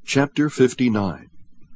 Chapter 59.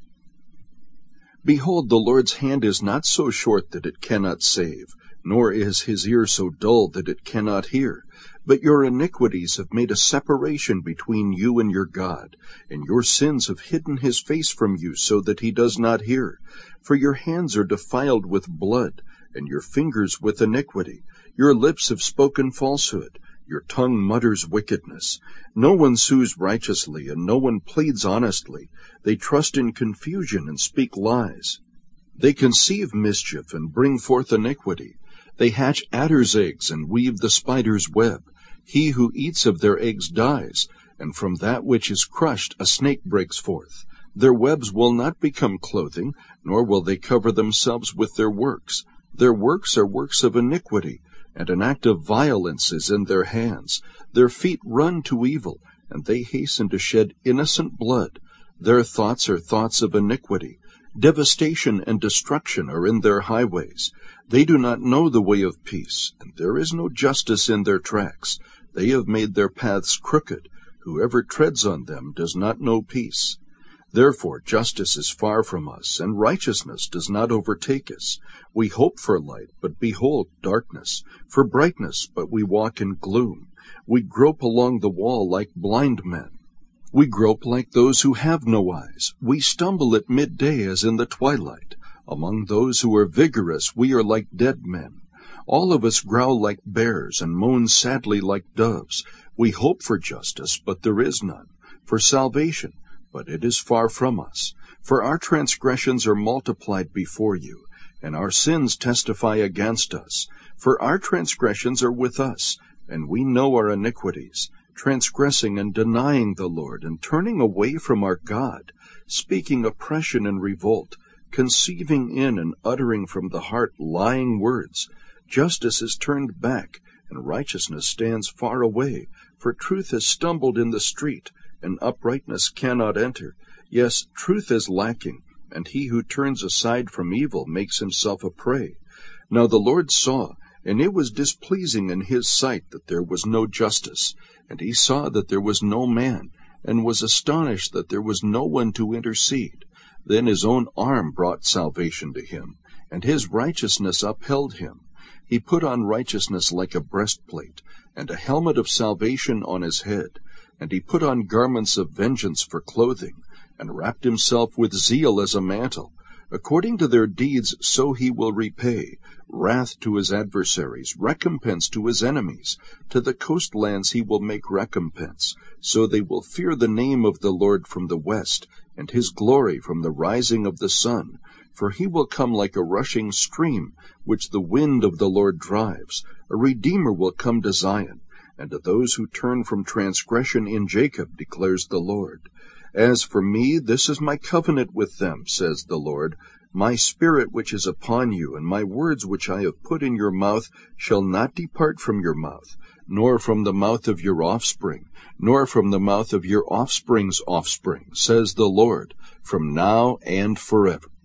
Behold, the Lord's hand is not so short that it cannot save, nor is his ear so dull that it cannot hear. But your iniquities have made a separation between you and your God, and your sins have hidden his face from you so that he does not hear. For your hands are defiled with blood, and your fingers with iniquity. Your lips have spoken falsehood. Your tongue mutters wickedness. No one sues righteously, and no one pleads honestly. They trust in confusion and speak lies. They conceive mischief and bring forth iniquity. They hatch adder's eggs and weave the spider's web. He who eats of their eggs dies, and from that which is crushed a snake breaks forth. Their webs will not become clothing, nor will they cover themselves with their works. Their works are works of iniquity, and an act of violence is in their hands. Their feet run to evil, and they hasten to shed innocent blood. Their thoughts are thoughts of iniquity. Devastation and destruction are in their highways. They do not know the way of peace, and there is no justice in their tracks. They have made their paths crooked. Whoever treads on them does not know peace. Therefore justice is far from us, and righteousness does not overtake us. We hope for light, but behold darkness, for brightness, but we walk in gloom. We grope along the wall like blind men. We grope like those who have no eyes. We stumble at midday as in the twilight. Among those who are vigorous we are like dead men. All of us growl like bears and moan sadly like doves. We hope for justice, but there is none, for salvation, but it is far from us. For our transgressions are multiplied before you, and our sins testify against us. For our transgressions are with us, and we know our iniquities, transgressing and denying the Lord, and turning away from our God, speaking oppression and revolt, conceiving in and uttering from the heart lying words. Justice is turned back, and righteousness stands far away. For truth has stumbled in the street, and uprightness cannot enter. Yes, truth is lacking, and he who turns aside from evil makes himself a prey. Now the Lord saw, and it was displeasing in his sight that there was no justice. And he saw that there was no man, and was astonished that there was no one to intercede. Then his own arm brought salvation to him, and his righteousness upheld him. He put on righteousness like a breastplate, and a helmet of salvation on his head. And he put on garments of vengeance for clothing, and wrapped himself with zeal as a mantle. According to their deeds so he will repay, wrath to his adversaries, recompense to his enemies. To the coastlands he will make recompense. So they will fear the name of the Lord from the west, and his glory from the rising of the sun. For he will come like a rushing stream, which the wind of the Lord drives. A Redeemer will come to Zion, and to those who turn from transgression in Jacob, declares the Lord. As for me, this is my covenant with them, says the Lord. My spirit which is upon you, and my words which I have put in your mouth, shall not depart from your mouth, nor from the mouth of your offspring, nor from the mouth of your offspring's offspring, says the Lord, from now and forever.